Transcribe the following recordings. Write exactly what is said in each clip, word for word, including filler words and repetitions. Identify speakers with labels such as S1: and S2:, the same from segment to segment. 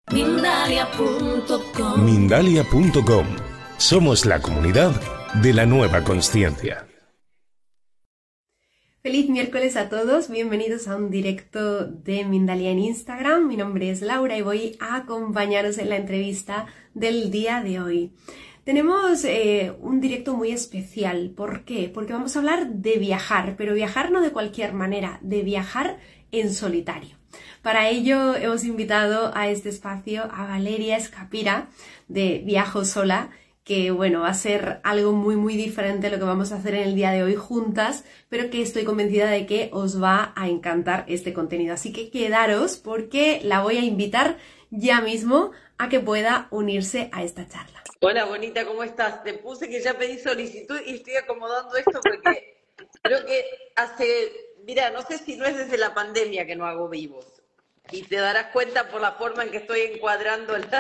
S1: Mindalia punto com.
S2: Mindalia punto com. Somos la comunidad de la nueva consciencia.
S3: Feliz miércoles a todos, bienvenidos a un directo de Mindalia en Instagram. Mi nombre es Laura y voy a acompañaros en la entrevista del día de hoy. Tenemos eh, un directo muy especial. ¿Por qué? Porque vamos a hablar de viajar, pero viajar no de cualquier manera, de viajar en solitario. Para ello hemos invitado a este espacio a Valeria Escapira de Viajo Sola, que bueno, va a ser algo muy muy diferente a lo que vamos a hacer en el día de hoy juntas, pero que estoy convencida de que os va a encantar este contenido. Así que quedaros porque la voy a invitar ya mismo a que pueda unirse a esta charla.
S4: Hola, bonita, ¿cómo estás? Te puse que ya pedí solicitud y estoy acomodando esto porque creo que hace, mira, no sé si no es desde la pandemia que no hago vivos. Y te darás cuenta por la forma en que estoy encuadrando el...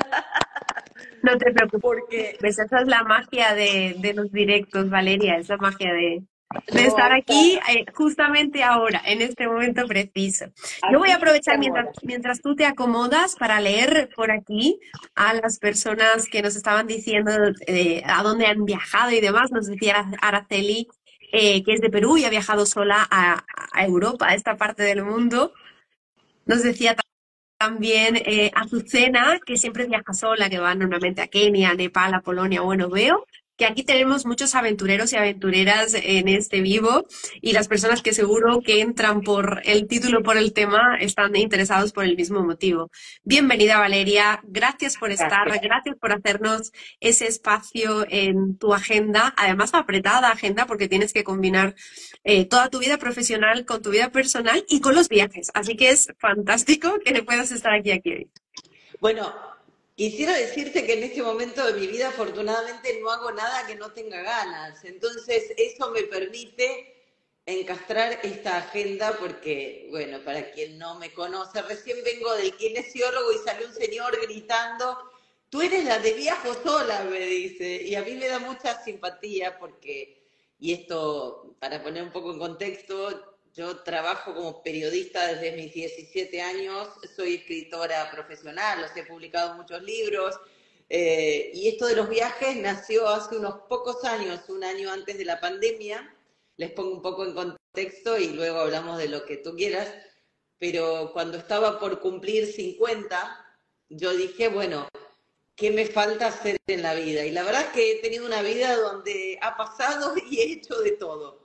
S3: No te preocupes,
S4: porque
S3: esa es la magia de, de los directos, Valeria, es la magia de, de
S4: no,
S3: estar
S4: ahí
S3: aquí
S4: está.
S3: eh, justamente ahora, en este momento preciso. Yo voy
S4: Aquí
S3: a aprovechar
S4: estamos.
S3: mientras, mientras tú te acomodas para leer por aquí a las personas que nos estaban diciendo eh, a dónde han viajado y demás. Nos decía Araceli, eh, que es de Perú y ha viajado sola a, a Europa, a esta parte del mundo. Nos decía también eh, Azucena, que siempre viaja sola, que va normalmente a Kenia, a Nepal, a Polonia. Bueno, veo que aquí tenemos muchos aventureros y aventureras en este vivo y las personas que seguro que entran por el título, por el tema, están interesados por el mismo motivo. Bienvenida, Valeria. Gracias por estar,
S4: Gracias.
S3: gracias por hacernos ese espacio en tu agenda. Además, apretada agenda porque tienes que combinar eh, toda tu vida profesional con tu vida personal y con los viajes. Así que es fantástico que puedas estar aquí, aquí hoy.
S4: Bueno, quisiera decirte que en este momento de mi vida afortunadamente no hago nada que no tenga ganas. Entonces eso me permite encastrar esta agenda porque, bueno, para quien no me conoce, recién vengo del kinesiólogo y salió un señor gritando, tú eres la de Viajo Sola, me dice. Y a mí me da mucha simpatía porque, y esto para poner un poco en contexto, yo trabajo como periodista desde mis diecisiete años, soy escritora profesional, os he publicado muchos libros, eh, y esto de los viajes nació hace unos pocos años, un año antes de la pandemia. Les pongo un poco en contexto y luego hablamos de lo que tú quieras, pero cuando estaba por cumplir cincuenta, yo dije, bueno, ¿qué me falta hacer en la vida? Y la verdad es que he tenido una vida donde ha pasado y he hecho de todo.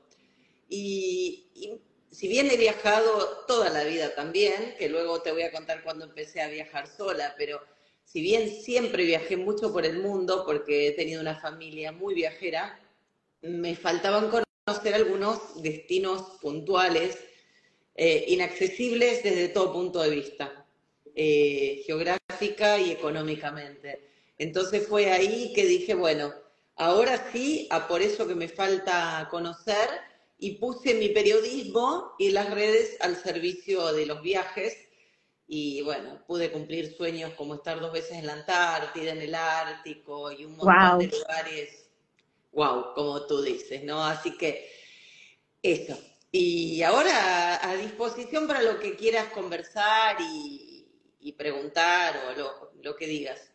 S4: Y, y si bien he viajado toda la vida también, que luego te voy a contar cuando empecé a viajar sola, pero si bien siempre viajé mucho por el mundo, porque he tenido una familia muy viajera, me faltaban conocer algunos destinos puntuales, eh, inaccesibles desde todo punto de vista, eh, geográfica y económicamente. Entonces fue ahí que dije, bueno, ahora sí, a por eso que me falta conocer, y puse mi periodismo y las redes al servicio de los viajes y bueno, pude cumplir sueños como estar dos veces en la Antártida, en el Ártico y un montón
S3: Wow.
S4: de lugares, wow, como tú dices, ¿no? Así que eso. Y ahora a, a disposición para lo que quieras conversar y, y preguntar o lo, lo que digas.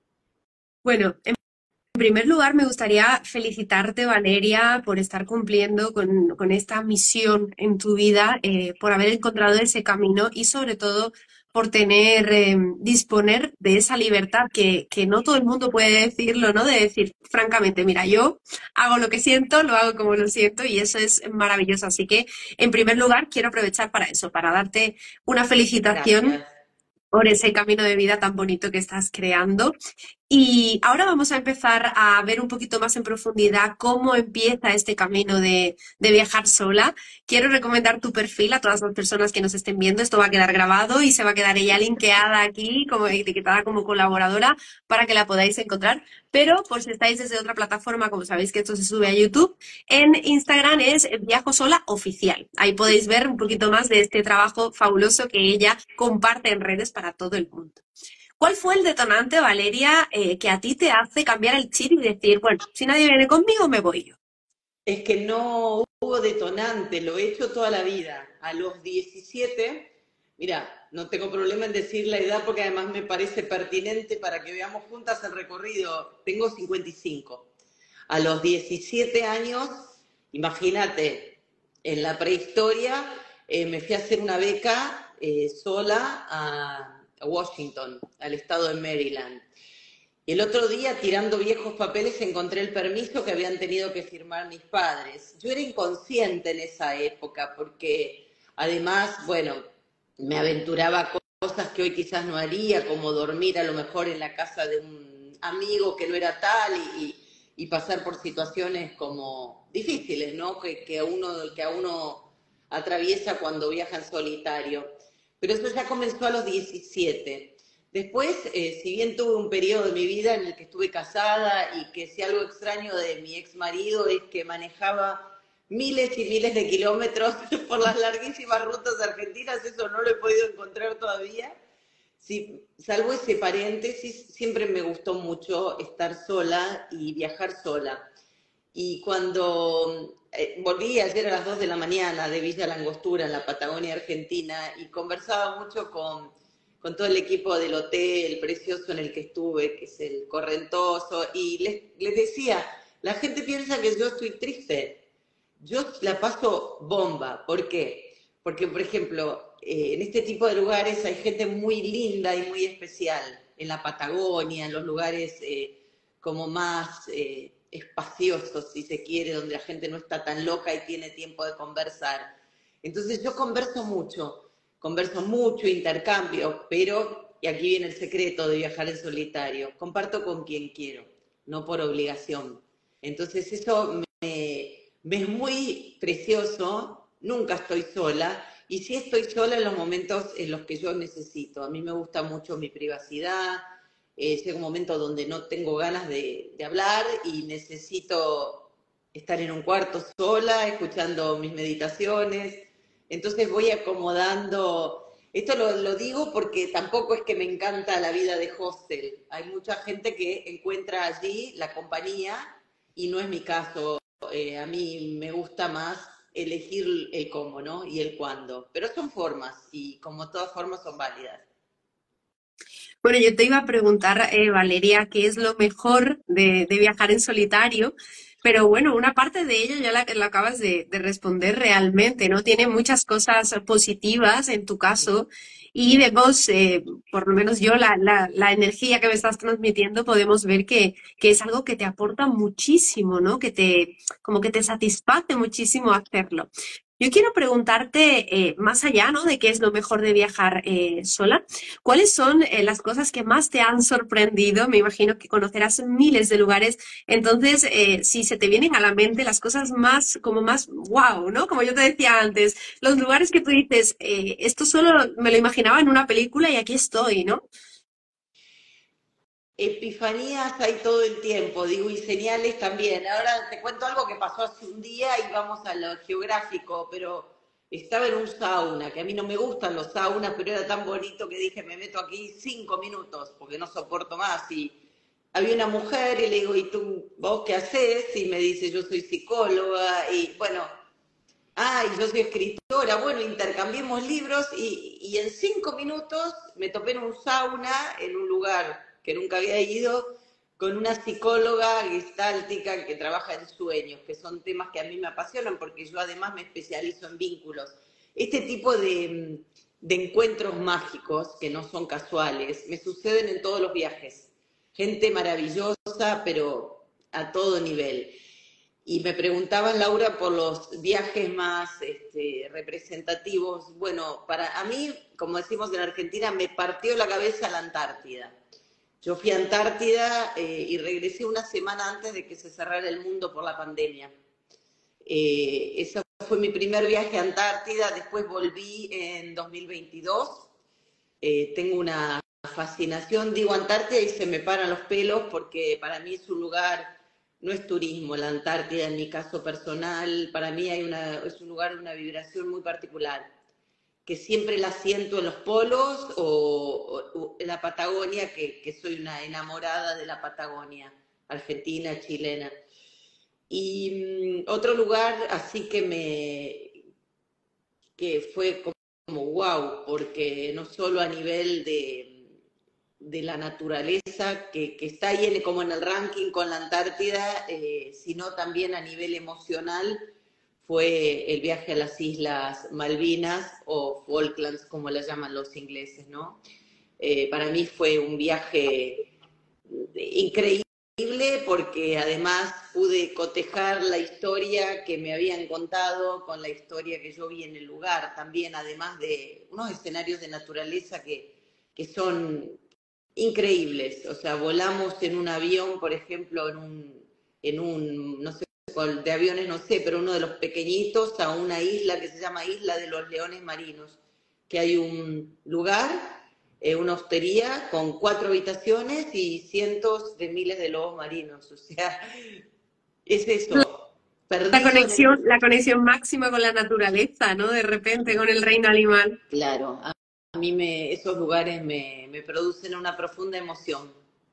S3: Bueno, en En primer lugar, me gustaría felicitarte, Valeria, por estar cumpliendo con, con esta misión en tu vida, eh, por haber encontrado ese camino y sobre todo por tener, eh, disponer de esa libertad que, que no todo el mundo puede decirlo, ¿no? De decir, francamente, mira, yo hago lo que siento, lo hago como lo siento y eso es maravilloso. Así que, en primer lugar, quiero aprovechar para eso, para darte una felicitación
S4: Gracias.
S3: por ese camino de vida tan bonito que estás creando. Y ahora vamos a empezar a ver un poquito más en profundidad cómo empieza este camino de, de viajar sola. Quiero recomendar tu perfil a todas las personas que nos estén viendo. Esto va a quedar grabado y se va a quedar ella linkeada aquí, como etiquetada como colaboradora, para que la podáis encontrar. Pero por si estáis desde otra plataforma, como sabéis que esto se sube a YouTube, en Instagram es Viajo Sola Oficial. Ahí podéis ver un poquito más de este trabajo fabuloso que ella comparte en redes para todo el mundo. ¿Cuál fue el detonante, Valeria, eh, que a ti te hace cambiar el chip y decir, bueno, si nadie viene conmigo, me voy yo?
S4: Es que no hubo detonante, lo he hecho toda la vida. A los diecisiete Mira, no tengo problema en decir la edad porque además me parece pertinente para que veamos juntas el recorrido. Tengo cincuenta y cinco. A los diecisiete años, imagínate, en la prehistoria eh, me fui a hacer una beca eh, sola a, a Washington, al estado de Maryland. Y el otro día, tirando viejos papeles, encontré el permiso que habían tenido que firmar mis padres. Yo era inconsciente en esa época porque además, bueno, me aventuraba a cosas que hoy quizás no haría, como dormir a lo mejor en la casa de un amigo que no era tal y, y pasar por situaciones como difíciles, ¿no? Que, que, a uno, que a uno atraviesa cuando viaja en solitario. Pero eso ya comenzó a los diecisiete. Después, eh, si bien tuve un periodo de mi vida en el que estuve casada y que si algo extraño de mi ex marido es que manejaba miles y miles de kilómetros por las larguísimas rutas argentinas, eso no lo he podido encontrar todavía. Sí, salvo ese paréntesis, siempre me gustó mucho estar sola y viajar sola. Y cuando eh, volví ayer a las dos de la mañana de Villa Langostura, en la Patagonia Argentina, y conversaba mucho con, con todo el equipo del hotel precioso en el que estuve, que es el Correntoso, y les, les decía, la gente piensa que yo estoy triste. Yo la paso bomba. ¿Por qué? Porque, por ejemplo, eh, en este tipo de lugares hay gente muy linda y muy especial. En la Patagonia, en los lugares eh, como más eh, espaciosos, si se quiere, donde la gente no está tan loca y tiene tiempo de conversar. Entonces yo converso mucho, converso mucho, intercambio, pero, y aquí viene el secreto de viajar en solitario, comparto con quien quiero, no por obligación. Entonces eso me... Me es muy precioso, nunca estoy sola, y sí estoy sola en los momentos en los que yo necesito. A mí me gusta mucho mi privacidad, eh, llega un momento donde no tengo ganas de, de hablar y necesito estar en un cuarto sola, escuchando mis meditaciones. Entonces voy acomodando. Esto lo, lo digo porque tampoco es que me encanta la vida de hostel. Hay mucha gente que encuentra allí la compañía y no es mi caso. Eh, a mí me gusta más elegir el cómo, ¿no? Y el cuándo. Pero son formas y como todas formas son válidas.
S3: Bueno, yo te iba a preguntar, eh, Valeria, qué es lo mejor de, de viajar en solitario, pero bueno, una parte de ello ya la, la acabas de, de responder realmente, ¿no? Tiene muchas cosas positivas en tu caso y vemos, eh, por lo menos yo, la, la, la energía que me estás transmitiendo, podemos ver que, que es algo que te aporta muchísimo, ¿no? Que te, como que te satisface muchísimo hacerlo. Yo quiero preguntarte, eh, más allá, ¿no? De qué es lo mejor de viajar eh, sola. ¿Cuáles son eh, las cosas que más te han sorprendido? Me imagino que conocerás miles de lugares. Entonces, eh, si se te vienen a la mente las cosas más, como más wow, ¿no? Como yo te decía antes, los lugares que tú dices, eh, esto solo me lo imaginaba en una película y aquí estoy, ¿no?
S4: Epifanías hay todo el tiempo, digo, y señales también. Ahora te cuento algo que pasó hace un día y vamos a lo geográfico, pero estaba en un sauna, que a mí no me gustan los saunas, pero era tan bonito que dije, me meto aquí cinco minutos, porque no soporto más. Y había una mujer y le digo, ¿y tú, vos qué haces? Y me dice, yo soy psicóloga, y bueno, ah, y yo soy escritora, bueno, intercambiemos libros, y, y en cinco minutos me topé en un sauna, en un lugar que nunca había ido, con una psicóloga gestáltica que trabaja en sueños, que son temas que a mí me apasionan porque yo además me especializo en vínculos. Este tipo de, de encuentros mágicos, que no son casuales, me suceden en todos los viajes. Gente maravillosa, pero a todo nivel. Y me preguntaban, Laura, por los viajes más este, representativos. Bueno, para a mí, como decimos en Argentina, me partió la cabeza la Antártida. Yo fui a Antártida eh, y regresé una semana antes de que se cerrara el mundo por la pandemia. Eh, ese fue mi primer viaje a Antártida, después volví en dos mil veintidós. Eh, tengo una fascinación, digo Antártida y se me paran los pelos porque para mí es un lugar, no es turismo, la Antártida en mi caso personal, para mí hay una, es un lugar de una vibración muy particular, que siempre la siento en los polos o, o, o en la Patagonia, que, que soy una enamorada de la Patagonia, argentina, chilena. Y um, otro lugar así que me que fue como como wow, porque no solo a nivel de, de la naturaleza, que, que está ahí en, como en el ranking con la Antártida, eh, sino también a nivel emocional, fue el viaje a las Islas Malvinas o Falklands, como las llaman los ingleses, ¿no? Eh, para mí fue un viaje increíble porque además pude cotejar la historia que me habían contado con la historia que yo vi en el lugar, también además de unos escenarios de naturaleza que, que son increíbles. O sea, volamos en un avión, por ejemplo, en un, en un no sé, de aviones no sé, pero uno de los pequeñitos, a una isla que se llama Isla de los Leones Marinos, que hay un lugar, eh, una hostería con cuatro habitaciones y cientos de miles de lobos marinos. O sea, es eso,
S3: La
S4: perdido en
S3: conexión,
S4: el...
S3: la conexión máxima con la naturaleza, ¿no? De repente con el reino animal.
S4: Claro, a, a mí me, esos lugares me, me producen una profunda emoción.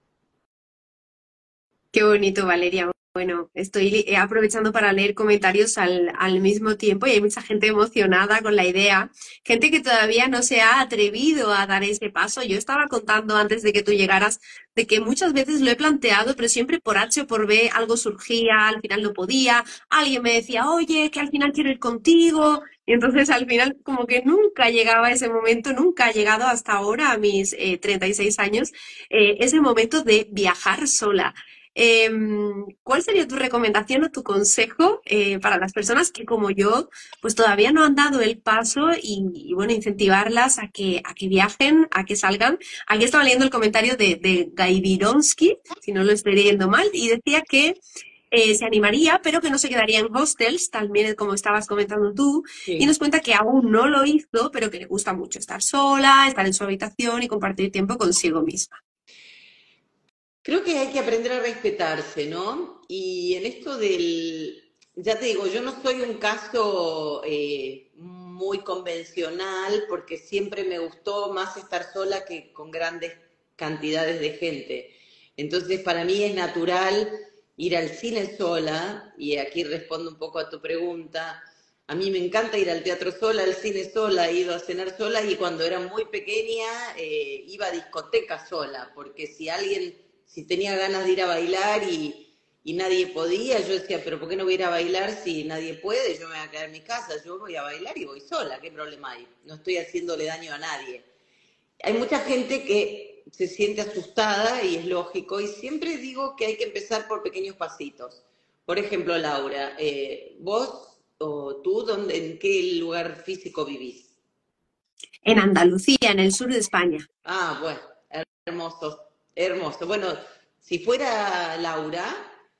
S3: Qué bonito, Valeria. Bueno, estoy eh, aprovechando para leer comentarios al, al mismo tiempo y hay mucha gente emocionada con la idea, gente que todavía no se ha atrevido a dar ese paso. Yo estaba contando antes de que tú llegaras de que muchas veces lo he planteado, pero siempre por H o por B algo surgía, al final no podía, alguien me decía, oye, que al final quiero ir contigo. Y entonces al final como que nunca llegaba ese momento, nunca ha llegado hasta ahora, a mis eh, treinta y seis años, eh, ese momento de viajar sola. Eh, ¿cuál sería tu recomendación o tu consejo eh, para las personas que como yo pues todavía no han dado el paso y, y, bueno, incentivarlas a que, a que viajen, a que salgan? Aquí estaba leyendo el comentario de, de Gaivironsky, si no lo estoy leyendo mal, y decía que eh, se animaría, pero que no se quedaría en hostels, también como estabas comentando tú,
S4: Sí.
S3: y nos cuenta que aún no lo hizo, pero que le gusta mucho estar sola, estar en su habitación y compartir tiempo consigo misma.
S4: Creo que hay que aprender a respetarse, ¿no? Y en esto del, ya te digo, yo no soy un caso eh, muy convencional porque siempre me gustó más estar sola que con grandes cantidades de gente. Entonces, para mí es natural ir al cine sola, y aquí respondo un poco a tu pregunta. A mí me encanta ir al teatro sola, al cine sola, he ido a cenar sola y cuando era muy pequeña eh, iba a discoteca sola, porque si alguien, si tenía ganas de ir a bailar y, y nadie podía, yo decía, pero ¿por qué no voy a ir a bailar si nadie puede? Yo me voy a quedar en mi casa, yo voy a bailar y voy sola, ¿qué problema hay? No estoy haciéndole daño a nadie. Hay mucha gente que se siente asustada y es lógico, y siempre digo que hay que empezar por pequeños pasitos. Por ejemplo, Laura, eh, vos o tú, ¿dónde, en qué lugar físico vivís?
S3: En Andalucía, en el sur de España.
S4: Ah, bueno, hermoso, hermoso. Bueno, si fuera Laura,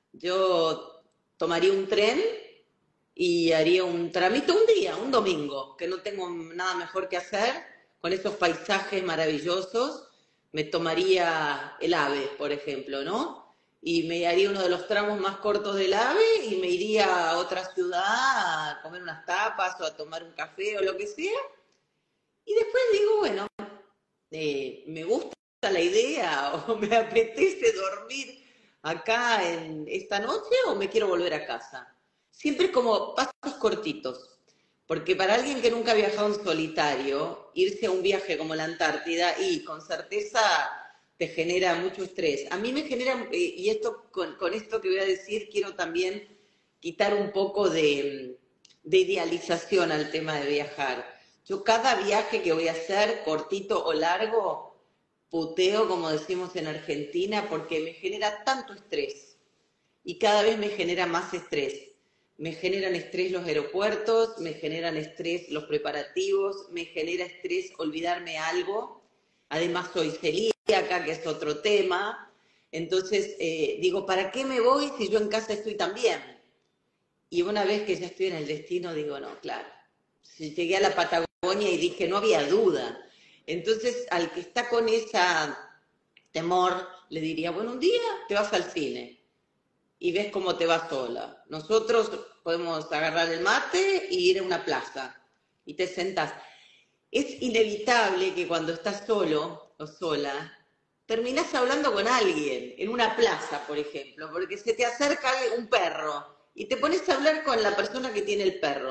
S4: yo tomaría un tren y haría un tramito un día, un domingo, que no tengo nada mejor que hacer, con esos paisajes maravillosos, me tomaría el AVE, por ejemplo, ¿no? Y me haría uno de los tramos más cortos del AVE y me iría a otra ciudad a comer unas tapas o a tomar un café o lo que sea. Y después digo, bueno, eh, me gusta la idea o me apetece dormir acá en esta noche o me quiero volver a casa. Siempre como pasos cortitos, porque para alguien que nunca ha viajado en solitario, irse a un viaje como la Antártida y con certeza te genera mucho estrés. A mí me genera, eh, y esto con, con esto que voy a decir, quiero también quitar un poco de, de idealización al tema de viajar. Yo cada viaje que voy a hacer, cortito o largo, puteo, como decimos en Argentina, porque me genera tanto estrés y cada vez me genera más estrés. Me generan estrés los aeropuertos, me generan estrés los preparativos, me genera estrés olvidarme algo. Además soy celíaca, que es otro tema. Entonces eh, digo, ¿para qué me voy si yo en casa estoy tan bien? Y una vez que ya estoy en el destino, digo, no, claro. Si llegué a la Patagonia y dije, no había duda. Entonces, al que está con ese temor, le diría, bueno, un día te vas al cine y ves cómo te vas sola. Nosotros podemos agarrar el mate y ir a una plaza y te sentás. Es inevitable que cuando estás solo o sola, terminás hablando con alguien, en una plaza, por ejemplo, porque se te acerca un perro y te pones a hablar con la persona que tiene el perro.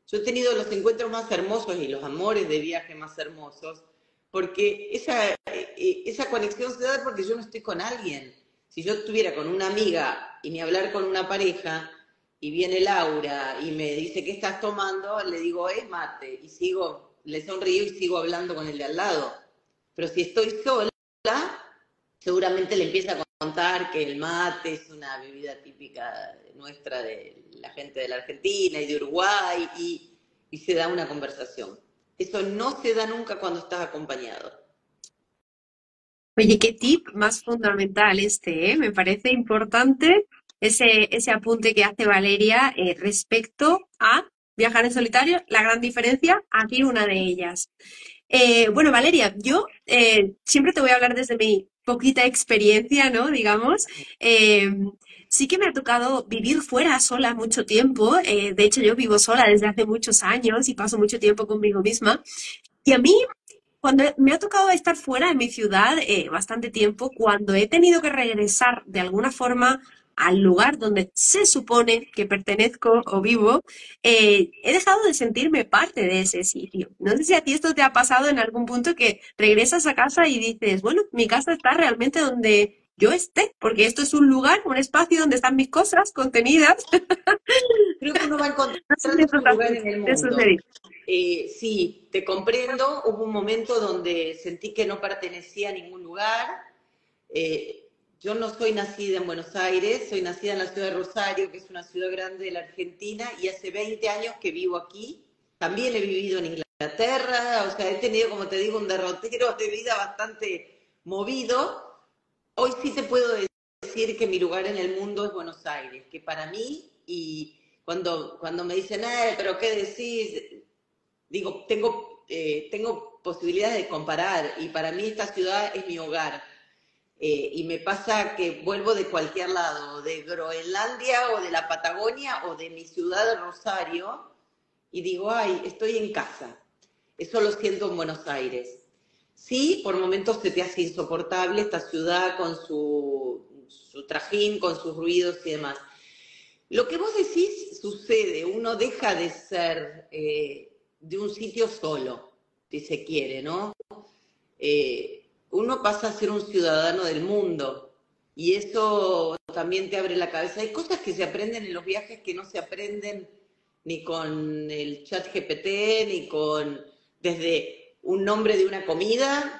S4: Yo he tenido los encuentros más hermosos y los amores de viaje más hermosos, porque esa, eh, esa conexión se da porque yo no estoy con alguien. Si yo estuviera con una amiga y ni hablar con una pareja, y viene Laura y me dice, ¿qué estás tomando? Le digo, es mate, y sigo, le sonrío y sigo hablando con el de al lado. Pero si estoy sola, seguramente le empieza a contar que el mate es una bebida típica nuestra, de la gente de la Argentina y de Uruguay, y, y se da una conversación. Eso no se da nunca cuando estás acompañado.
S3: Oye, qué tip más fundamental este, ¿eh? Me parece importante ese, ese apunte que hace Valeria eh, respecto a viajar en solitario. La gran diferencia, aquí una de ellas. Eh, bueno, Valeria, yo eh, siempre te voy a hablar desde mi poquita experiencia, ¿no? Digamos. Eh, sí que me ha tocado vivir fuera sola mucho tiempo. Eh, de hecho, yo vivo sola desde hace muchos años y paso mucho tiempo conmigo misma. Y a mí, cuando me ha tocado estar fuera de mi ciudad eh, bastante tiempo, cuando he tenido que regresar de alguna forma al lugar donde se supone que pertenezco o vivo, eh, he dejado de sentirme parte de ese sitio. No sé si a ti esto te ha pasado en algún punto que regresas a casa y dices, bueno, mi casa está realmente donde yo esté, porque esto es un lugar, un espacio donde están mis cosas contenidas.
S4: Creo que uno va
S3: No sé si
S4: encontrando
S3: esto
S4: su lugar en el
S3: te ha
S4: mundo.
S3: sucedido.
S4: Eh, sí, te comprendo. Hubo un momento donde sentí que no pertenecía a ningún lugar. Eh, yo no soy nacida en Buenos Aires, soy nacida en la ciudad de Rosario, que es una ciudad grande de la Argentina, y hace veinte años que vivo aquí. También he vivido en Inglaterra, o sea, he tenido, como te digo, un derrotero de vida bastante movido. Hoy sí te puedo decir que mi lugar en el mundo es Buenos Aires, que para mí, y cuando, cuando me dicen, eh, pero ¿qué decís? Digo, tengo, eh, tengo posibilidades de comparar, y para mí esta ciudad es mi hogar. Eh, y me pasa que vuelvo de cualquier lado, de Groenlandia o de la Patagonia o de mi ciudad de Rosario, y digo, ay, estoy en casa. Eso lo siento en Buenos Aires. Sí, por momentos se te hace insoportable esta ciudad con su, su trajín, con sus ruidos y demás. Lo que vos decís sucede, uno deja de ser eh, de un sitio solo, si se quiere, ¿no? Eh, uno pasa a ser un ciudadano del mundo, y eso también te abre la cabeza. Hay cosas que se aprenden en los viajes que no se aprenden ni con el chat G P T, ni con desde un nombre de una comida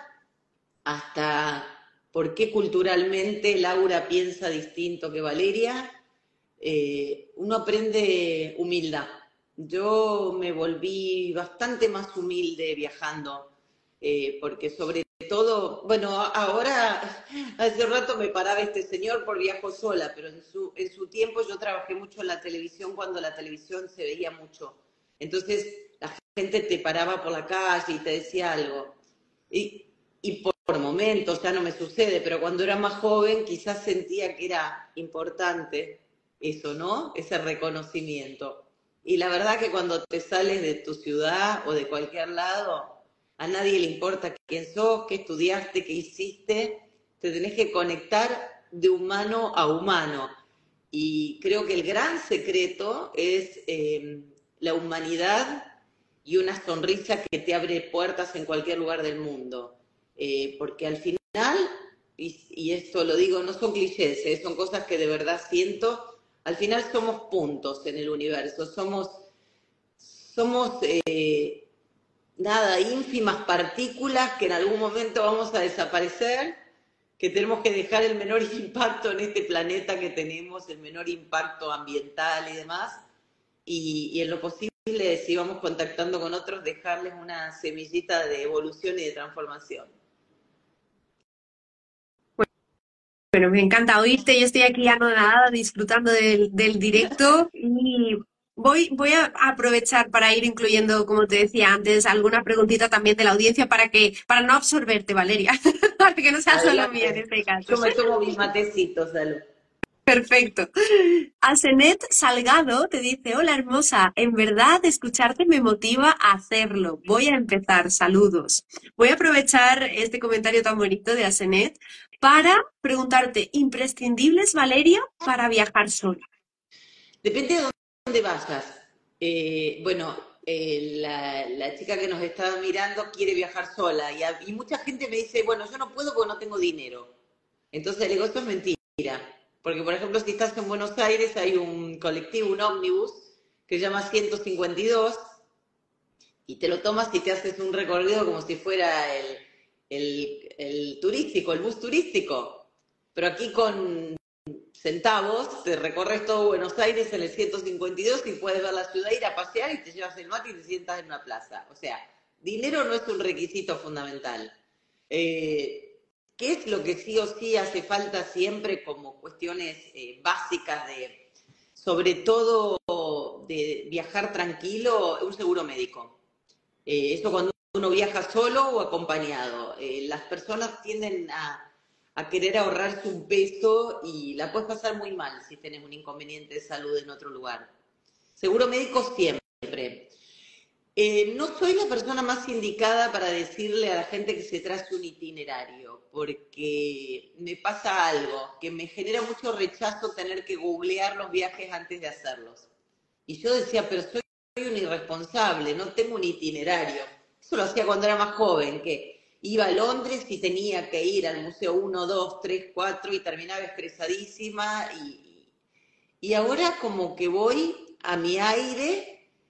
S4: hasta por qué culturalmente Laura piensa distinto que Valeria. Eh, uno aprende humildad. Yo me volví bastante más humilde viajando, eh, porque sobre todo, bueno, ahora, hace rato me paraba este señor por viajo sola, pero en su, en su tiempo yo trabajé mucho en la televisión, cuando la televisión se veía mucho. Entonces la gente te paraba por la calle y te decía algo. Y, y por, por momentos ya no me sucede, pero cuando era más joven quizás sentía que era importante eso, ¿no? Ese reconocimiento. Y la verdad que cuando te sales de tu ciudad o de cualquier lado, a nadie le importa quién sos, qué estudiaste, qué hiciste. Te tenés que conectar de humano a humano. Y creo que el gran secreto es eh, la humanidad y una sonrisa que te abre puertas en cualquier lugar del mundo. Eh, porque al final, y, y esto lo digo, no son clichés, ¿eh? Son cosas que de verdad siento. Al final somos puntos en el universo, somos, somos eh, nada, ínfimas partículas que en algún momento vamos a desaparecer, que tenemos que dejar el menor impacto en este planeta que tenemos, el menor impacto ambiental y demás, y, y en lo posible, si vamos contactando con otros, dejarles una semillita de evolución y de transformación.
S3: Bueno, me encanta oírte. Yo estoy aquí anonadada disfrutando del, del directo y voy, voy a aprovechar para ir incluyendo, como te decía antes, alguna preguntita también de la audiencia para que, para no absorberte, Valeria, para que no sea solo mía en
S4: Adelante.
S3: este caso.
S4: Yo me tomo mis matecitos, Salud.
S3: Perfecto. Asenet Salgado te dice, hola hermosa, en verdad escucharte me motiva a hacerlo. Voy a empezar, saludos. Voy a aprovechar este comentario tan bonito de Asenet para preguntarte, ¿imprescindibles, Valeria, para viajar sola?
S4: Depende de dónde vayas. Eh, bueno, eh, la, la chica que nos estaba mirando quiere viajar sola y, a- y mucha gente me dice, bueno, yo no puedo porque no tengo dinero. Entonces le digo, eso es mentira. Porque, por ejemplo, si estás en Buenos Aires, hay un colectivo, un ómnibus, que se llama ciento cincuenta y dos, y te lo tomas y te haces un recorrido como si fuera el, el, el turístico, el bus turístico. Pero aquí con centavos te recorres todo Buenos Aires en el ciento cincuenta y dos y puedes ver la ciudad, ir a pasear y te llevas el mate y te sientas en una plaza. O sea, dinero no es un requisito fundamental. Eh, ¿Qué es lo que sí o sí hace falta siempre como cuestiones eh, básicas de, sobre todo de viajar tranquilo? Un seguro médico. Eh, eso cuando uno viaja solo o acompañado. Eh, las personas tienden a, a querer ahorrarse un peso y la puedes pasar muy mal si tenés un inconveniente de salud en otro lugar. Seguro médico siempre. Eh, no soy la persona más indicada para decirle a la gente que se trace un itinerario, porque me pasa algo, que me genera mucho rechazo tener que googlear los viajes antes de hacerlos. Y yo decía, pero soy un irresponsable, no tengo un itinerario. Eso lo hacía cuando era más joven, que iba a Londres y tenía que ir al Museo uno, dos, tres, cuatro y terminaba estresadísima. Y, y ahora como que voy a mi aire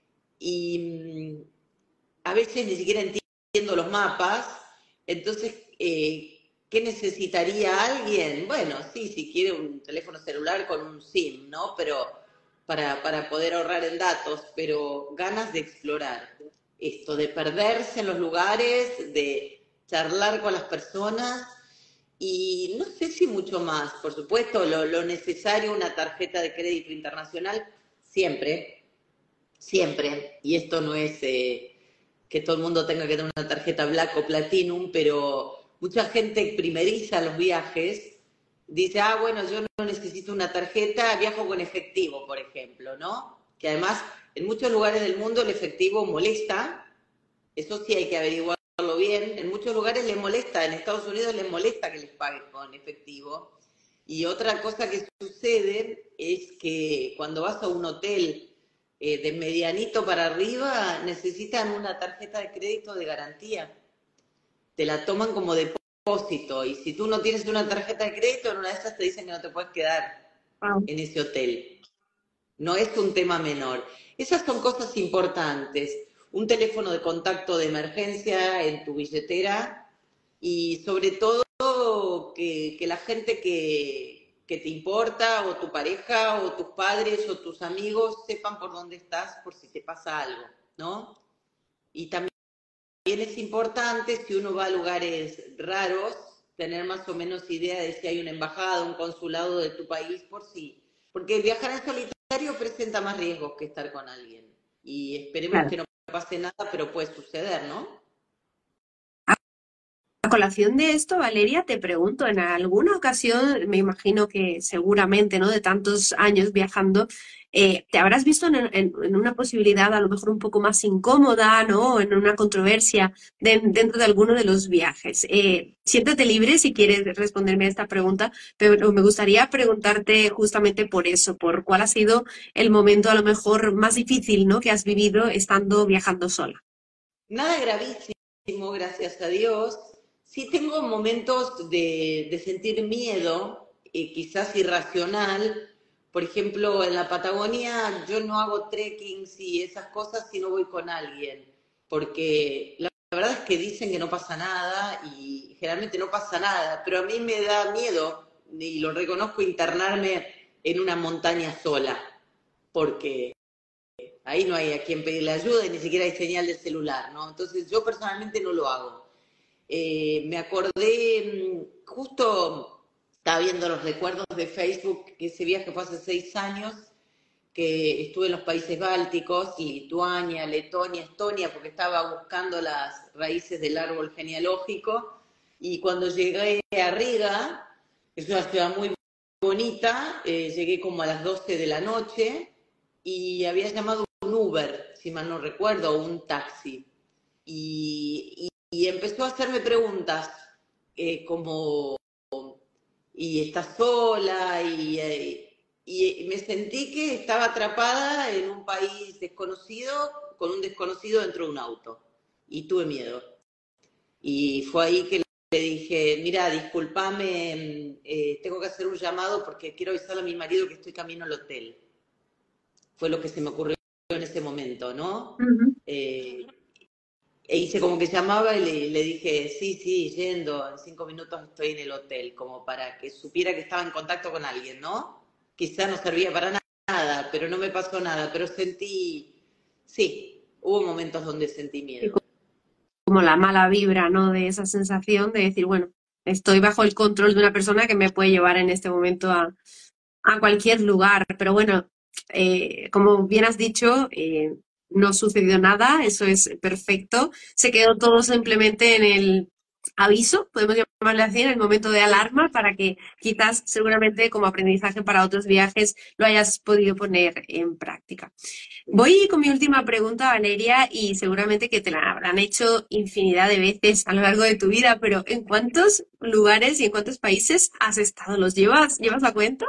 S4: y mm, a veces ni siquiera entiendo los mapas. Entonces, eh, ¿qué necesitaría alguien? Bueno, sí, si quiere un teléfono celular con un SIM, ¿no? Pero para, para poder ahorrar en datos, pero ganas de explorar esto, de perderse en los lugares, de charlar con las personas y no sé si mucho más. Por supuesto, lo, lo necesario, una tarjeta de crédito internacional, siempre, siempre. Y esto no es eh, que todo el mundo tenga que tener una tarjeta Black o Platinum, pero mucha gente primeriza los viajes. Dice, ah, bueno, yo no necesito una tarjeta, viajo con efectivo, por ejemplo, ¿no? Que además, en muchos lugares del mundo el efectivo molesta, eso sí hay que averiguarlo bien, en muchos lugares les molesta, en Estados Unidos les molesta que les paguen con efectivo. Y otra cosa que sucede es que cuando vas a un hotel eh, de medianito para arriba, necesitan una tarjeta de crédito de garantía. Te la toman como depósito y si tú no tienes una tarjeta de crédito, en una de esas te dicen que no te puedes quedar
S3: Wow.
S4: en ese hotel. No es un tema menor. Esas son cosas importantes. Un teléfono de contacto de emergencia en tu billetera y sobre todo que, que la gente que, que te importa o tu pareja o tus padres o tus amigos sepan por dónde estás por si te pasa algo, ¿no? Y también También es importante, si uno va a lugares raros, tener más o menos idea de si hay una embajada, un consulado de tu país, por sí. Porque viajar en solitario presenta más riesgos que estar con alguien. Y esperemos
S3: Claro.
S4: que no pase nada, pero puede suceder, ¿no?
S3: A colación de esto, Valeria, te pregunto, en alguna ocasión, me imagino que seguramente, ¿no? De tantos años viajando, eh, te habrás visto en, en- en una posibilidad a lo mejor un poco más incómoda, ¿no? En una controversia de- dentro de alguno de los viajes. Eh, siéntete libre si quieres responderme a esta pregunta, pero me gustaría preguntarte justamente por eso, por cuál ha sido el momento a lo mejor más difícil, ¿no? Que has vivido estando viajando sola.
S4: Nada gravísimo, gracias a Dios. Sí tengo momentos de, de sentir miedo, eh, quizás irracional. Por ejemplo, en la Patagonia yo no hago trekkings y esas cosas si no voy con alguien, porque la, la verdad es que dicen que no pasa nada y generalmente no pasa nada, pero a mí me da miedo, y lo reconozco, internarme en una montaña sola, porque ahí no hay a quien pedirle ayuda y ni siquiera hay señal de celular, ¿no? Entonces yo personalmente no lo hago. Eh, me acordé, mm, justo estaba viendo los recuerdos de Facebook, que ese viaje fue hace seis años, que estuve en los países bálticos, Lituania, Letonia, Estonia, porque estaba buscando las raíces del árbol genealógico, y cuando llegué a Riga, que es una ciudad muy bonita, eh, llegué como a las doce de la noche, y había llamado un Uber, si mal no recuerdo, o un taxi. Y, y, y empezó a hacerme preguntas eh, como, ¿y estás sola? Y, eh, y me sentí que estaba atrapada en un país desconocido, con un desconocido dentro de un auto. Y tuve miedo. Y fue ahí que le dije, mira, discúlpame, eh, tengo que hacer un llamado porque quiero avisarle a mi marido que estoy camino al hotel. Fue lo que se me ocurrió en ese momento, ¿no?
S3: Ujú.
S4: Eh, e hice como que llamaba y le, le dije, sí, sí, yendo, en cinco minutos estoy en el hotel, como para que supiera que estaba en contacto con alguien, ¿no? Quizá no servía para nada, pero no me pasó nada, pero sentí, sí, hubo momentos donde sentí
S3: Y
S4: miedo.
S3: como la mala vibra, ¿no? De esa sensación de decir, bueno, estoy bajo el control de una persona que me puede llevar en este momento a, a cualquier lugar. Pero bueno, eh, como bien has dicho, eh, no sucedió nada, eso es perfecto. Se quedó todo simplemente en el aviso, podemos llamarle así, en el momento de alarma, para que quizás seguramente como aprendizaje para otros viajes lo hayas podido poner en práctica. Voy con mi última pregunta, Valeria, y seguramente que te la habrán hecho infinidad de veces a lo largo de tu vida, pero ¿en cuántos lugares y en cuántos países has estado? ¿Los llevas? ¿Llevas la cuenta?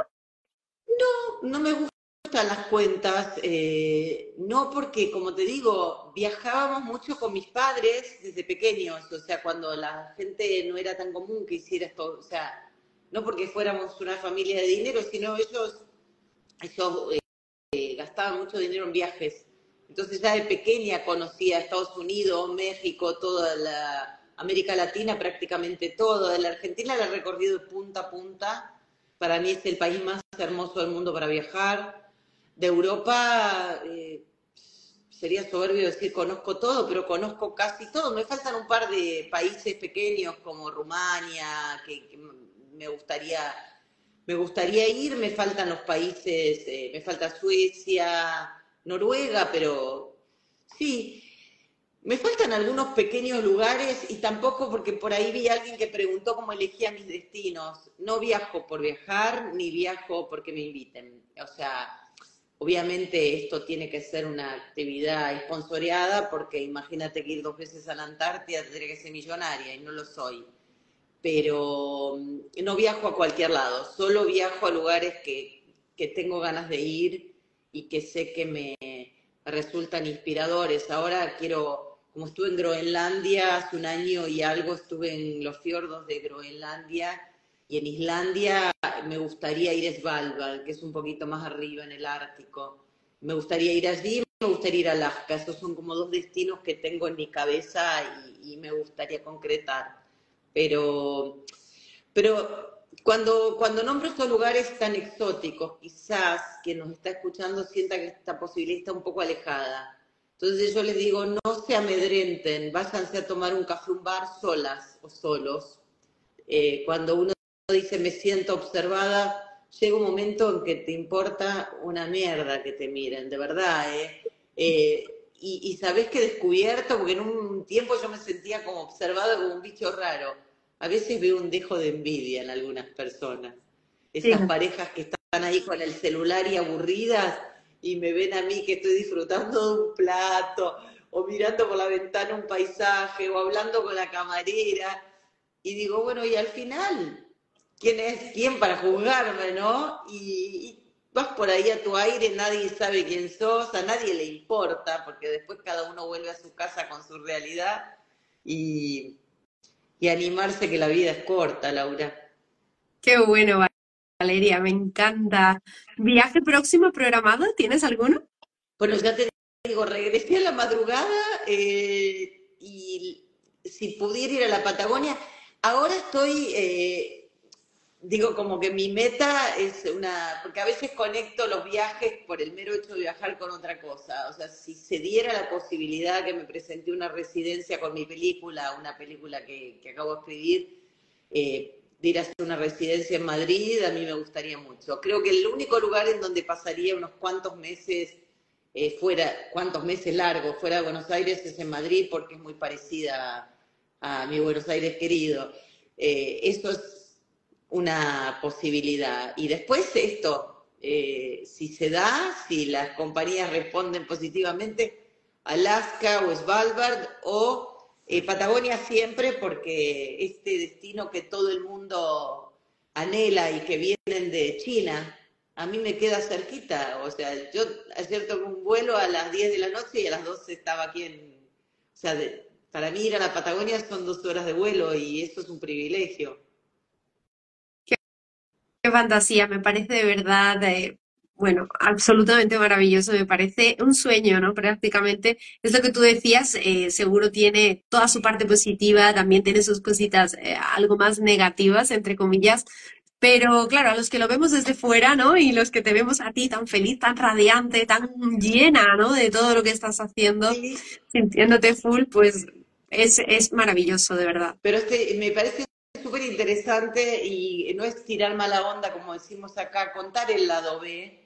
S4: No me gustan las cuentas, eh, no porque, como te digo, viajábamos mucho con mis padres desde pequeños, o sea, cuando la gente no era tan común que hiciera esto, o sea, no porque fuéramos una familia de dinero, sino ellos, ellos eh, gastaban mucho dinero en viajes. Entonces ya de pequeña conocía Estados Unidos, México, toda la América Latina, prácticamente todo. De la Argentina la he recorrido de punta a punta. Para mí es el país más hermoso del mundo para viajar. De Europa, eh, sería soberbio decir conozco todo, pero conozco casi todo. Me faltan un par de países pequeños como Rumania, que, que me gustaría me gustaría ir, me faltan los países, eh, me falta Suecia, Noruega, pero sí, me faltan algunos pequeños lugares y tampoco porque por ahí vi a alguien que preguntó cómo elegía mis destinos. No viajo por viajar, ni viajo porque me inviten. O sea, obviamente esto tiene que ser una actividad esponsoreada porque imagínate que ir dos veces a la Antártida tendría que ser millonaria y no lo soy. Pero no viajo a cualquier lado, solo viajo a lugares que, que tengo ganas de ir y que sé que me resultan inspiradores. Ahora quiero, como estuve en Groenlandia hace un año y algo, estuve en los fiordos de Groenlandia y en Islandia me gustaría ir a Svalbard, que es un poquito más arriba en el Ártico. Me gustaría ir allí, me gustaría ir a Alaska. Esos son como dos destinos que tengo en mi cabeza y, y me gustaría concretar. Pero, pero cuando, cuando nombro estos lugares tan exóticos, quizás quien nos está escuchando sienta que esta posibilidad está un poco alejada. Entonces yo les digo, no se amedrenten, váyanse a tomar un café, un bar solas o solos. Eh, cuando uno dice me siento observada, llega un momento en que te importa una mierda que te miren, de verdad, ¿eh? eh y, y sabés que he descubierto, porque en un tiempo yo me sentía como observada como un bicho raro. A veces veo un dejo de envidia en algunas personas.
S3: Sí.
S4: Esas parejas que están ahí con el celular y aburridas y me ven a mí que estoy disfrutando de un plato o mirando por la ventana un paisaje o hablando con la camarera y digo, bueno, y al final, ¿quién es quién para juzgarme, no? Y, y vas por ahí a tu aire, nadie sabe quién sos, a nadie le importa, porque después cada uno vuelve a su casa con su realidad y, y animarse que la vida es corta, Laura.
S3: Qué bueno, Valeria, me encanta. ¿Viaje próximo programado? ¿Tienes alguno?
S4: Bueno, ya te digo, regresé a la madrugada eh, y si pudiera ir a la Patagonia, ahora estoy, eh, digo como que mi meta es una, porque a veces conecto los viajes por el mero hecho de viajar con otra cosa, o sea, si se diera la posibilidad que me presenté una residencia con mi película, una película que, que acabo de escribir, eh, de ir a hacer una residencia en Madrid, a mí me gustaría mucho. Creo que el único lugar en donde pasaría unos cuantos meses eh, fuera, cuantos meses largos fuera de Buenos Aires es en Madrid, porque es muy parecida a, a mi Buenos Aires querido. Eh, eso es una posibilidad. Y después esto, eh, si se da, si las compañías responden positivamente, Alaska o Svalbard o eh, Patagonia siempre, porque este destino que todo el mundo anhela y que vienen de China, a mí me queda cerquita. O sea, yo ayer tomé un vuelo a las diez de la noche y a las doce estaba aquí en... O sea, de- para mí ir a la Patagonia son dos horas de vuelo y eso es un privilegio.
S3: Qué fantasía, me parece de verdad, eh, bueno, absolutamente maravilloso, me parece un sueño, ¿no? Prácticamente es lo que tú decías, eh, seguro tiene toda su parte positiva, también tiene sus cositas eh, algo más negativas, entre comillas, pero claro, a los que lo vemos desde fuera, ¿no? Y los que te vemos a ti tan feliz, tan radiante, tan llena, ¿no? De todo lo que estás haciendo,
S4: Sí,
S3: sintiéndote full, pues es, es maravilloso, de verdad.
S4: pero este, me parece súper interesante y no es tirar mala onda, como decimos acá, contar el lado B.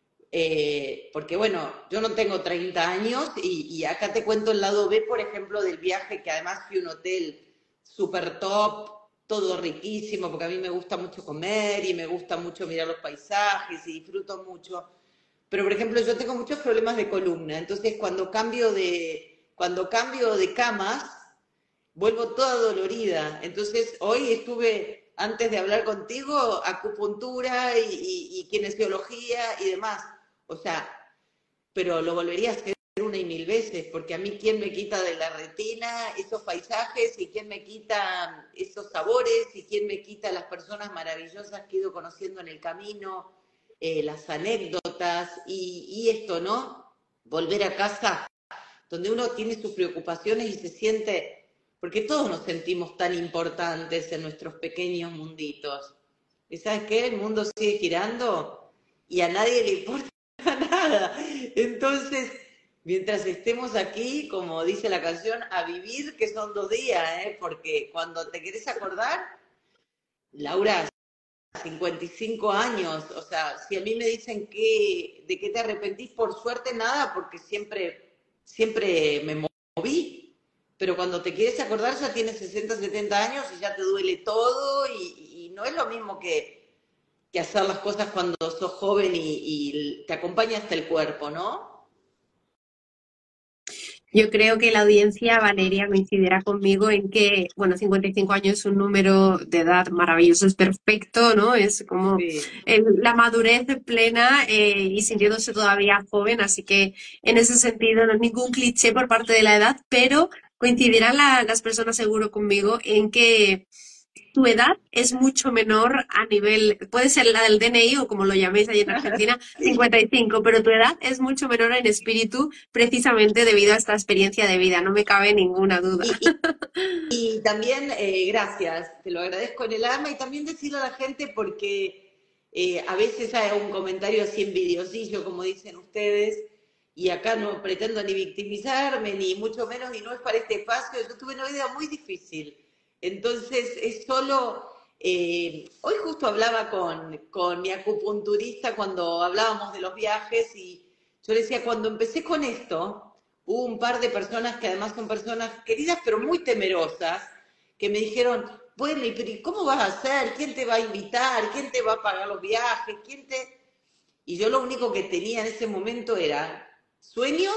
S4: Eh, porque bueno, yo no tengo treinta años y, y acá te cuento el lado B, por ejemplo, del viaje, que además fui a un hotel super top, todo riquísimo, porque a mí me gusta mucho comer y me gusta mucho mirar los paisajes y disfruto mucho. Pero, por ejemplo, yo tengo muchos problemas de columna, entonces cuando cambio de, cuando cambio de camas, vuelvo toda dolorida. Entonces, hoy estuve, antes de hablar contigo, acupuntura y, y, y kinesiología y demás. O sea, pero lo volvería a hacer una y mil veces, porque a mí quién me quita de la retina esos paisajes y quién me quita esos sabores y quién me quita las personas maravillosas que he ido conociendo en el camino, eh, las anécdotas y, y esto, ¿no? Volver a casa donde uno tiene sus preocupaciones y se siente, porque todos nos sentimos tan importantes en nuestros pequeños munditos. ¿Y sabes qué? El mundo sigue girando y a nadie le importa nada. Entonces, mientras estemos aquí, como dice la canción, a vivir, que son dos días, ¿eh? Porque cuando te querés acordar, Laura, cincuenta y cinco años, o sea, si a mí me dicen que, de qué te arrepentís, por suerte nada, porque siempre, siempre me moví, pero cuando te quieres acordar ya tienes sesenta, setenta años y ya te duele todo y, y no es lo mismo que, que hacer las cosas cuando sos joven y, y te acompaña hasta el cuerpo, ¿no?
S3: Yo creo que la audiencia, Valeria, coincidirá conmigo en que, bueno, cincuenta y cinco años es un número de edad maravilloso, es perfecto, ¿no? Es como
S4: Sí.
S3: eh, la madurez plena eh, y sintiéndose todavía joven, así que en ese sentido no es ningún cliché por parte de la edad, pero coincidirán la- las personas seguro conmigo en que tu edad es mucho menor a nivel, puede ser la del D N I o como lo llaméis ahí en Argentina, cincuenta y cinco, pero tu edad es mucho menor en espíritu precisamente debido a esta experiencia de vida, no me cabe ninguna duda.
S4: Y, Y también, eh, gracias, te lo agradezco en el alma y también decirle a la gente porque eh, a veces hay un comentario así envidiosillo, como dicen ustedes, y acá no pretendo ni victimizarme, ni mucho menos, y no es para este espacio, yo tuve una vida muy difícil. Entonces, es solo, eh, hoy justo hablaba con, con mi acupunturista cuando hablábamos de los viajes y yo le decía, cuando empecé con esto, hubo un par de personas que además son personas queridas pero muy temerosas, que me dijeron, bueno, ¿y pero cómo vas a hacer? ¿Quién te va a invitar? ¿Quién te va a pagar los viajes? ¿Quién te...? Y yo lo único que tenía en ese momento era sueños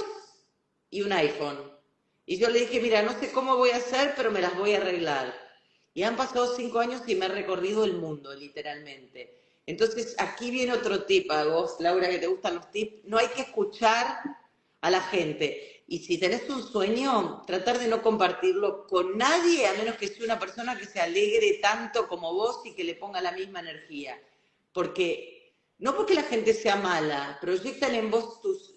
S4: y un iPhone. Y yo le dije, mira, no sé cómo voy a hacer, pero me las voy a arreglar. Y han pasado cinco años y me he recorrido el mundo, literalmente. Entonces, aquí viene otro tip a vos, Laura, que te gustan los tips. No hay que escuchar a la gente. Y si tenés un sueño, tratar de no compartirlo con nadie, a menos que sea una persona que se alegre tanto como vos y que le ponga la misma energía. Porque, no porque la gente sea mala, proyectan en vos tus,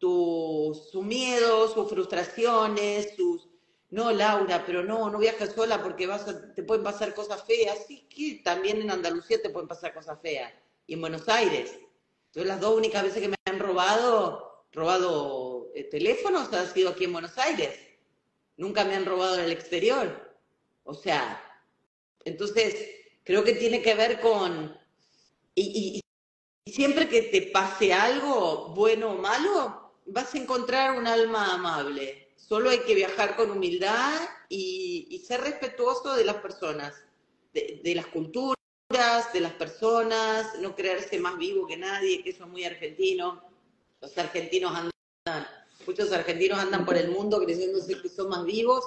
S4: tus, sus miedos, sus frustraciones, sus... No, Laura, pero no, no viajes sola porque vas a, te pueden pasar cosas feas. Sí, que también en Andalucía te pueden pasar cosas feas. Y en Buenos Aires. Entonces, las dos únicas veces que me han robado, robado eh, teléfonos ha sido aquí en Buenos Aires. Nunca me han robado en el exterior. O sea, entonces creo que tiene que ver con... Y, y, y siempre que te pase algo, bueno o malo, vas a encontrar un alma amable. Solo hay que viajar con humildad y, y ser respetuoso de las personas, de, de las culturas, de las personas, no creerse más vivo que nadie, que eso es muy argentino. Los argentinos andan, muchos argentinos andan por el mundo creyéndose que son más vivos.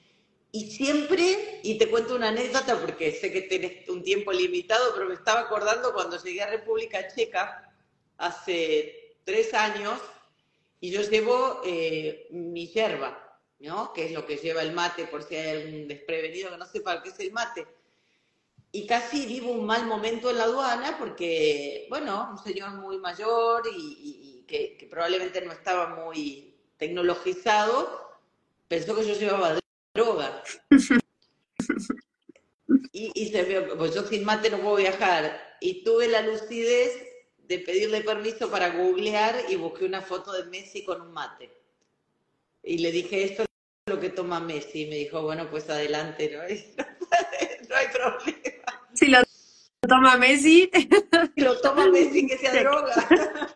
S4: Y siempre, y te cuento una anécdota porque sé que tenés un tiempo limitado, pero me estaba acordando cuando llegué a República Checa, hace tres años y yo llevo eh, mi yerba, ¿no? Que es lo que lleva el mate, por si hay algún desprevenido que no sepa qué es el mate. Y casi vivo un mal momento en la aduana porque, bueno, un señor muy mayor y, y, y que, que probablemente no estaba muy tecnologizado, pensó que yo llevaba droga. Y, y se vio, pues yo sin mate no puedo viajar. Y tuve la lucidez de pedirle permiso para googlear y busqué una foto de Messi con un mate. Y le dije, esto es lo que toma Messi. Y me dijo, bueno, pues adelante, no hay, no hay problema.
S3: Si lo toma Messi.
S4: Si lo toma Messi, que sea droga.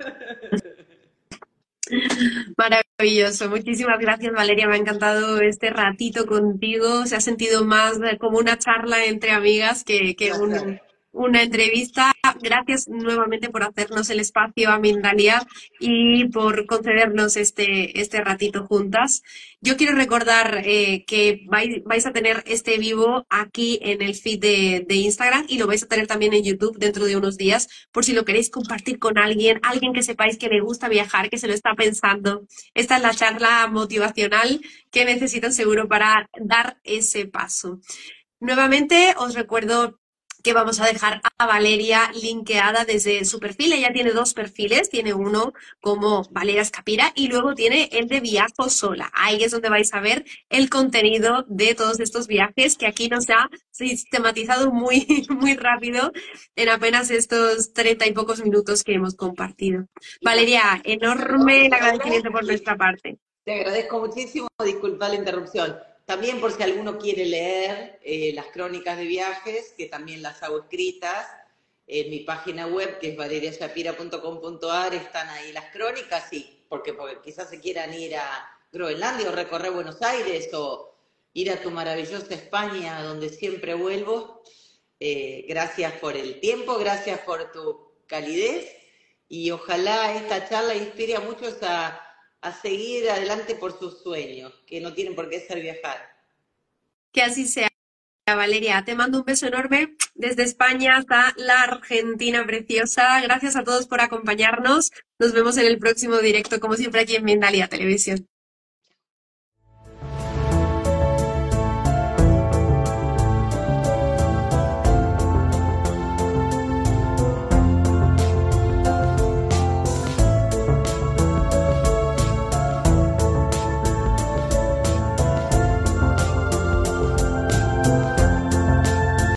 S3: Maravilloso, muchísimas gracias Valeria, me ha encantado este ratito contigo, se ha sentido más como una charla entre amigas que, que un, una entrevista. Gracias nuevamente por hacernos el espacio a Mindalia y por concedernos este, este ratito juntas. Yo quiero recordar eh, que vais, vais a tener este vivo aquí en el feed de, de Instagram y lo vais a tener también en YouTube dentro de unos días, por si lo queréis compartir con alguien, alguien que sepáis que le gusta viajar, que se lo está pensando. Esta es la charla motivacional que necesitan seguro para dar ese paso. Nuevamente os recuerdo que vamos a dejar a Valeria linkeada desde su perfil. Ella tiene dos perfiles, tiene uno como Valeria Escapira y luego tiene el de Viajo Sola. Ahí es donde vais a ver el contenido de todos estos viajes que aquí nos ha sistematizado muy, muy rápido en apenas estos treinta y pocos minutos que hemos compartido. Valeria, enorme el agradecimiento por nuestra parte.
S4: Te agradezco muchísimo, disculpa la interrupción. También por si alguno quiere leer eh, las crónicas de viajes, que también las hago escritas, en mi página web, que es valeria shapira punto com punto a r, están ahí las crónicas, sí, porque, porque quizás se quieran ir a Groenlandia o recorrer Buenos Aires o ir a tu maravillosa España, donde siempre vuelvo. Eh, gracias por el tiempo, gracias por tu calidez y ojalá esta charla inspire a muchos a a seguir adelante por sus sueños, que no tienen por qué ser viajar.
S3: Que así sea, Valeria. Te mando un beso enorme desde España hasta la Argentina preciosa. Gracias a todos por acompañarnos. Nos vemos en el próximo directo, como siempre, aquí en Mindalia Televisión.